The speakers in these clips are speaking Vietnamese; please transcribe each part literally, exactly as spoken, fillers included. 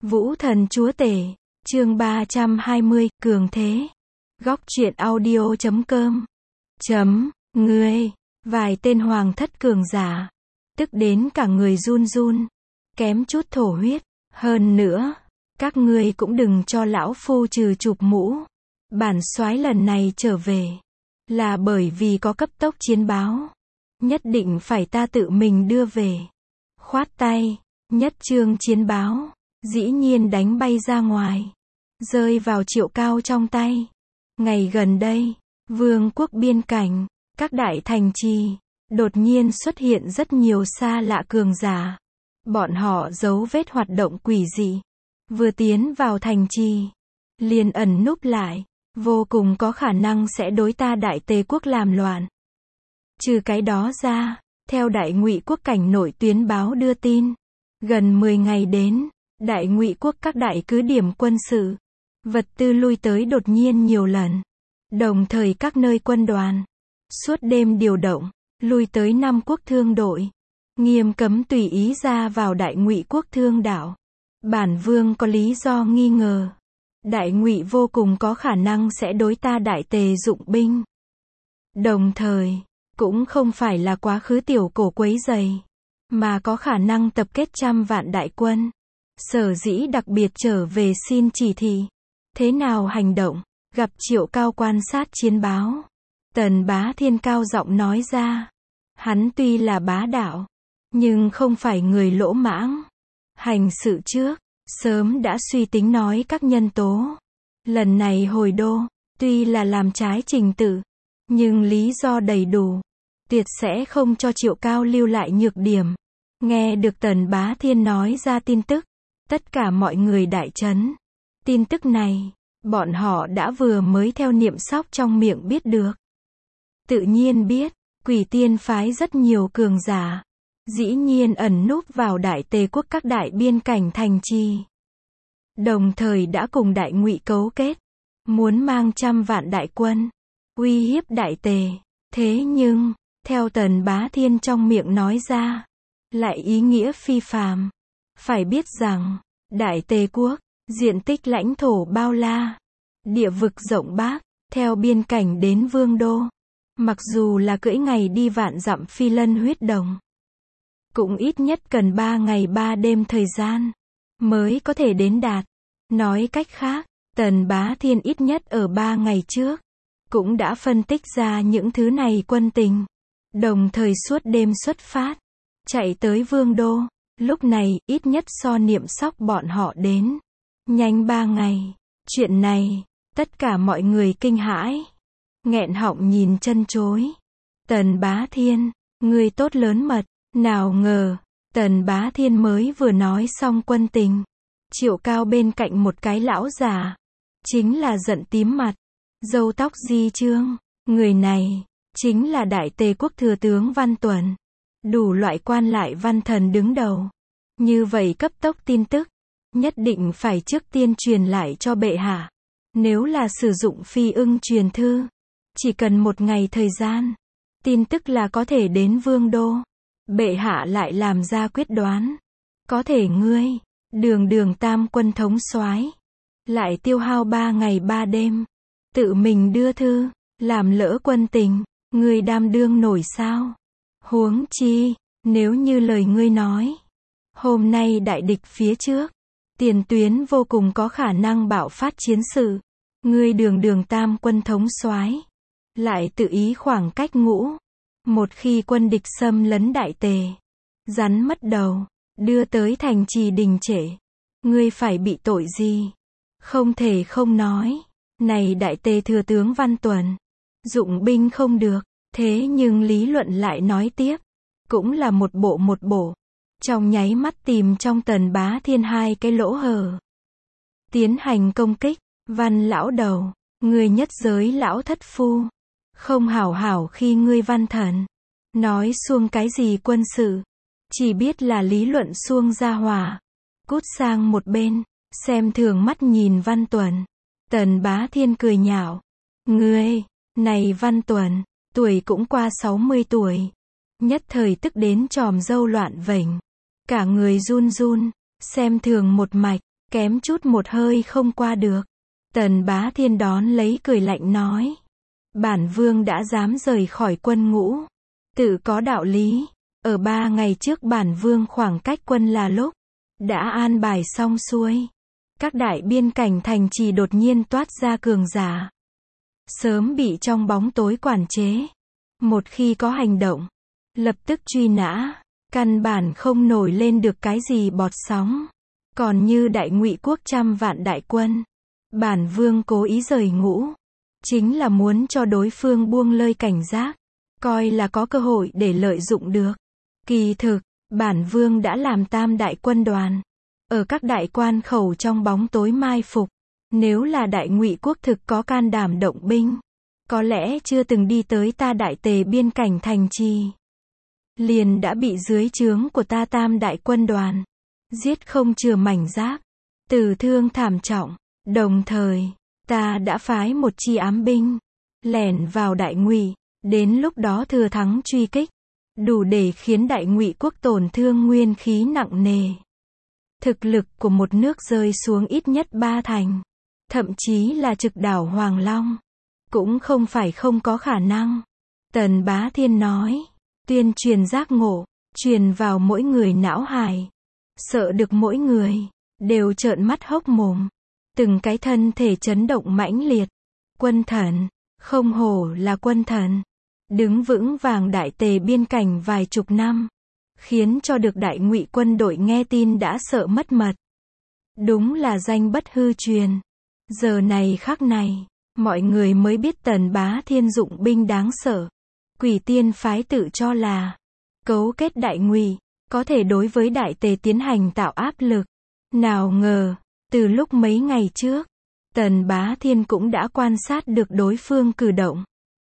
Vũ Thần Chúa Tể, chương ba trăm hai mươi, Cường Thế. Góc truyện audio chấm com. Chấm, ngươi, vài tên hoàng thất cường giả. Tức đến cả người run run. Kém chút thổ huyết. Hơn nữa, các ngươi cũng đừng cho lão phu trừ chụp mũ. Bản soái lần này trở về. Là bởi vì có cấp tốc chiến báo. Nhất định phải ta tự mình đưa về. Khoát tay, nhất trương chiến báo. Dĩ nhiên đánh bay ra ngoài. Rơi vào Triệu Cao trong tay. Ngày gần đây, vương quốc biên cảnh, các đại thành trì, đột nhiên xuất hiện rất nhiều xa lạ cường giả. Bọn họ giấu vết hoạt động quỷ dị. Vừa tiến vào thành trì, liền ẩn núp lại, vô cùng có khả năng sẽ đối ta Đại Tề quốc làm loạn. Trừ cái đó ra, theo Đại Ngụy quốc cảnh nội tuyến báo đưa tin, gần mười ngày đến, Đại Ngụy quốc các đại cứ điểm quân sự, vật tư lui tới đột nhiên nhiều lần. Đồng thời các nơi quân đoàn, suốt đêm điều động, lui tới năm quốc thương đội, nghiêm cấm tùy ý ra vào Đại Ngụy quốc thương đảo. Bản vương có lý do nghi ngờ, Đại Ngụy vô cùng có khả năng sẽ đối ta Đại Tề dụng binh. Đồng thời, cũng không phải là quá khứ tiểu cổ quấy rầy, mà có khả năng tập kết trăm vạn đại quân. Sở dĩ đặc biệt trở về xin chỉ thị. Thế nào hành động? Gặp Triệu Cao quan sát chiến báo. Tần Bá Thiên cao giọng nói ra. Hắn tuy là bá đạo, nhưng không phải người lỗ mãng. Hành sự trước, sớm đã suy tính nói các nhân tố. Lần này hồi đô, tuy là làm trái trình tự, nhưng lý do đầy đủ. Tuyệt sẽ không cho Triệu Cao lưu lại nhược điểm. Nghe được Tần Bá Thiên nói ra tin tức, tất cả mọi người đại chấn. Tin tức này, bọn họ đã vừa mới theo Niệm Sóc trong miệng biết được. Tự nhiên biết, Quỷ Tiên phái rất nhiều cường giả. Dĩ nhiên ẩn núp vào Đại Tề quốc các đại biên cảnh thành trì. Đồng thời đã cùng Đại Ngụy cấu kết. Muốn mang trăm vạn đại quân. Uy hiếp Đại Tề. Thế nhưng, theo Tần Bá Thiên trong miệng nói ra. Lại ý nghĩa phi phàm. Phải biết rằng, Đại Tề quốc, diện tích lãnh thổ bao la, địa vực rộng bác, theo biên cảnh đến vương đô. Mặc dù là cưỡi ngày đi vạn dặm phi lân huyết đồng, cũng ít nhất cần ba ngày ba đêm thời gian, mới có thể đến đạt. Nói cách khác, Tần Bá Thiên ít nhất ở ba ngày trước, cũng đã phân tích ra những thứ này quân tình. Đồng thời suốt đêm xuất phát, chạy tới vương đô. Lúc này, ít nhất so Niệm Sóc bọn họ đến. Nhanh ba ngày. Chuyện này, tất cả mọi người kinh hãi. Nghẹn họng nhìn chân chối. Tần Bá Thiên, ngươi tốt lớn mật. Nào ngờ, Tần Bá Thiên mới vừa nói xong quân tình. Triệu Cao bên cạnh một cái lão già. Chính là giận tím mặt. Râu tóc di trương. Người này, chính là Đại Tề quốc thừa tướng Văn Tuần. Đủ loại quan lại văn thần đứng đầu. Như vậy cấp tốc tin tức, nhất định phải trước tiên truyền lại cho bệ hạ. Nếu là sử dụng phi ưng truyền thư, chỉ cần một ngày thời gian, tin tức là có thể đến vương đô. Bệ hạ lại làm ra quyết đoán. Có thể ngươi, đường đường tam quân thống soái, lại tiêu hao ba ngày ba đêm, tự mình đưa thư, làm lỡ quân tình, ngươi đảm đương nổi sao? Huống chi, nếu như lời ngươi nói, hôm nay đại địch phía trước, tiền tuyến vô cùng có khả năng bạo phát chiến sự. Ngươi đường đường tam quân thống soái, lại tự ý khoảng cách ngũ. Một khi quân địch xâm lấn Đại Tề, rắn mất đầu, đưa tới thành trì đình trệ. Ngươi phải bị tội gì? Không thể không nói. Này Đại Tề thừa tướng Văn Tuần, dụng binh không được. Thế nhưng lý luận lại nói tiếp. Cũng là một bộ một bộ. Trong nháy mắt tìm trong Tần Bá Thiên hai cái lỗ hở. Tiến hành công kích. Văn lão đầu, ngươi nhất giới lão thất phu. Không hảo hảo khi ngươi văn thần. Nói xuông cái gì quân sự. Chỉ biết là lý luận xuông ra hỏa. Cút sang một bên, xem thường mắt nhìn Văn Tuần. Tần Bá Thiên cười nhạo. Ngươi, này Văn Tuần, tuổi cũng qua sáu mươi tuổi. Nhất thời tức đến tròm râu loạn vểnh. Cả người run run, xem thường một mạch. kém chút một hơi không qua được. Tần Bá Thiên đón lấy cười lạnh nói. Bản vương đã dám rời khỏi quân ngũ. Tự có đạo lý. Ở ba ngày trước bản vương khoảng cách quân là lúc đã an bài xong xuôi. Các đại biên cảnh thành trì đột nhiên toát ra cường giả. Sớm bị trong bóng tối quản chế. Một khi có hành động, lập tức truy nã. Căn bản không nổi lên được cái gì bọt sóng. Còn như Đại Ngụy quốc trăm vạn đại quân, bản vương cố ý rời ngũ, chính là muốn cho đối phương buông lơi cảnh giác, coi là có cơ hội để lợi dụng được. Kỳ thực, bản vương đã làm tam đại quân đoàn, ở các đại quan khẩu trong bóng tối mai phục. Nếu là Đại Ngụy quốc thực có can đảm động binh, có lẽ chưa từng đi tới ta Đại Tề biên cảnh thành trì, liền đã bị dưới trướng của ta tam đại quân đoàn giết không chừa mảnh giáp, tử thương thảm trọng. Đồng thời, ta đã phái một chi ám binh lẻn vào Đại Ngụy, đến lúc đó thừa thắng truy kích, đủ để khiến Đại Ngụy quốc tổn thương nguyên khí nặng nề. Thực lực của một nước rơi xuống ít nhất ba thành, thậm chí là trực đảo Hoàng Long, cũng không phải không có khả năng. Tần Bá Thiên nói, tuyên truyền giác ngộ, truyền vào mỗi người não hải, sợ được mỗi người đều trợn mắt hốc mồm, từng cái thân thể chấn động mãnh liệt. Quân thần, không hổ là quân thần, đứng vững vàng Đại Tề biên cảnh vài chục năm, khiến cho được Đại Ngụy quân đội nghe tin đã sợ mất mật. Đúng là danh bất hư truyền. Giờ này khắc này, mọi người mới biết Tần Bá Thiên dụng binh đáng sợ. Quỷ Tiên phái tự cho là cấu kết Đại Ngụy, có thể đối với Đại Tề tiến hành tạo áp lực. Nào ngờ, từ lúc mấy ngày trước, Tần Bá Thiên cũng đã quan sát được đối phương cử động,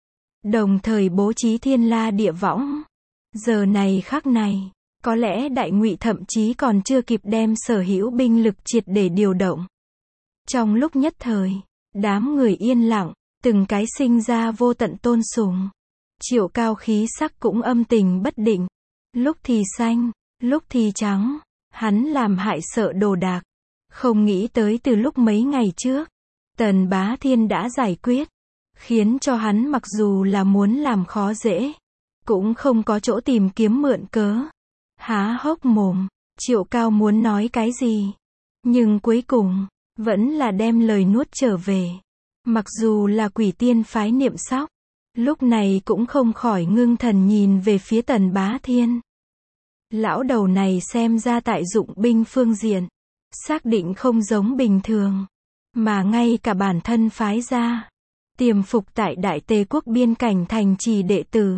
đồng thời bố trí thiên la địa võng. Giờ này khắc này, có lẽ Đại Ngụy thậm chí còn chưa kịp đem sở hữu binh lực triệt để điều động. Trong lúc nhất thời, đám người yên lặng, từng cái sinh ra vô tận tôn sùng. Triệu Cao khí sắc cũng âm tình bất định, lúc thì xanh, lúc thì trắng, hắn làm hại sợ đồ đạc. Không nghĩ tới từ lúc mấy ngày trước, Tần Bá Thiên đã giải quyết, khiến cho hắn mặc dù là muốn làm khó dễ, cũng không có chỗ tìm kiếm mượn cớ. Há hốc mồm, Triệu Cao muốn nói cái gì, nhưng cuối cùng vẫn là đem lời nuốt trở về. Mặc dù là Quỷ Tiên phái Niệm Sóc, lúc này cũng không khỏi ngưng thần nhìn về phía Tần Bá Thiên. Lão đầu này xem ra tại dụng binh phương diện, xác định không giống bình thường, mà ngay cả bản thân phái ra, tiềm phục tại Đại Tề quốc biên cảnh thành trì đệ tử,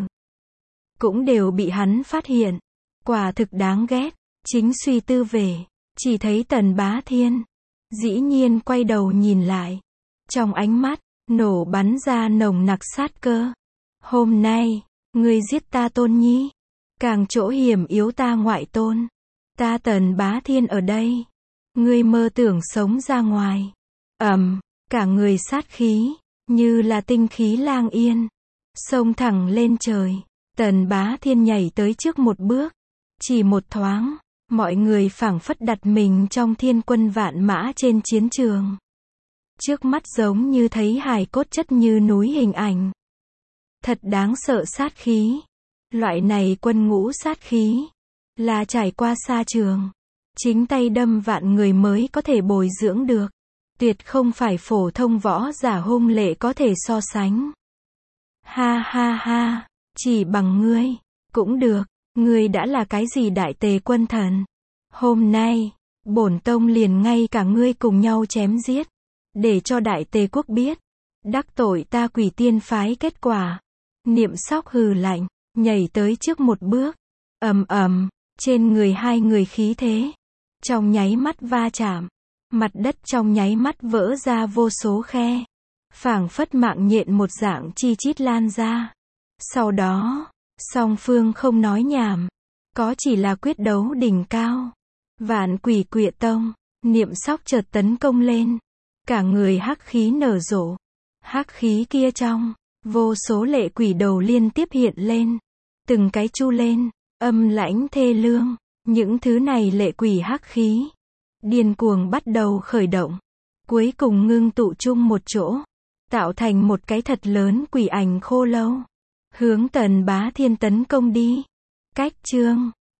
cũng đều bị hắn phát hiện. Quả thực đáng ghét. Chính suy tư về, chỉ thấy Tần Bá Thiên dĩ nhiên quay đầu nhìn lại, trong ánh mắt nổ bắn ra nồng nặc sát cơ. Hôm nay, ngươi giết ta tôn nhi, càng chỗ hiểm yếu ta ngoại tôn, ta Tần Bá Thiên ở đây, ngươi mơ tưởng sống ra ngoài. Ầm, cả người sát khí, như là tinh khí lang yên, xông thẳng lên trời. Tần Bá Thiên nhảy tới trước một bước, chỉ một thoáng, mọi người phảng phất đặt mình trong thiên quân vạn mã trên chiến trường. Trước mắt giống như thấy hài cốt chất như núi hình ảnh. Thật đáng sợ sát khí. Loại này quân ngũ sát khí, là trải qua xa trường, chính tay đâm vạn người mới có thể bồi dưỡng được. Tuyệt không phải phổ thông võ giả hung lệ có thể so sánh. Ha ha ha, chỉ bằng ngươi, cũng được, ngươi đã là cái gì Đại Tề quân thần. Hôm nay, bổn tông liền ngay cả ngươi cùng nhau chém giết, để cho Đại Tề quốc biết, đắc tội ta Quỷ Tiên phái kết quả. Niệm Sóc hừ lạnh, nhảy tới trước một bước, ầm ầm, trên người hai người khí thế, trong nháy mắt va chạm, mặt đất trong nháy mắt vỡ ra vô số khe, phảng phất mạng nhện một dạng chi chít lan ra. Sau đó, song phương không nói nhảm, có chỉ là quyết đấu đỉnh cao. Vạn Quỷ Quỵa Tông, Niệm Sóc chợt tấn công lên, cả người hắc khí nở rộ, hắc khí kia trong, vô số lệ quỷ đầu liên tiếp hiện lên, từng cái chu lên, âm lãnh thê lương. Những thứ này lệ quỷ hắc khí điên cuồng bắt đầu khởi động. Cuối cùng ngưng tụ chung một chỗ. Tạo thành một cái thật lớn quỷ ảnh khô lâu. Hướng Tần Bá Thiên tấn công đi. Cách chương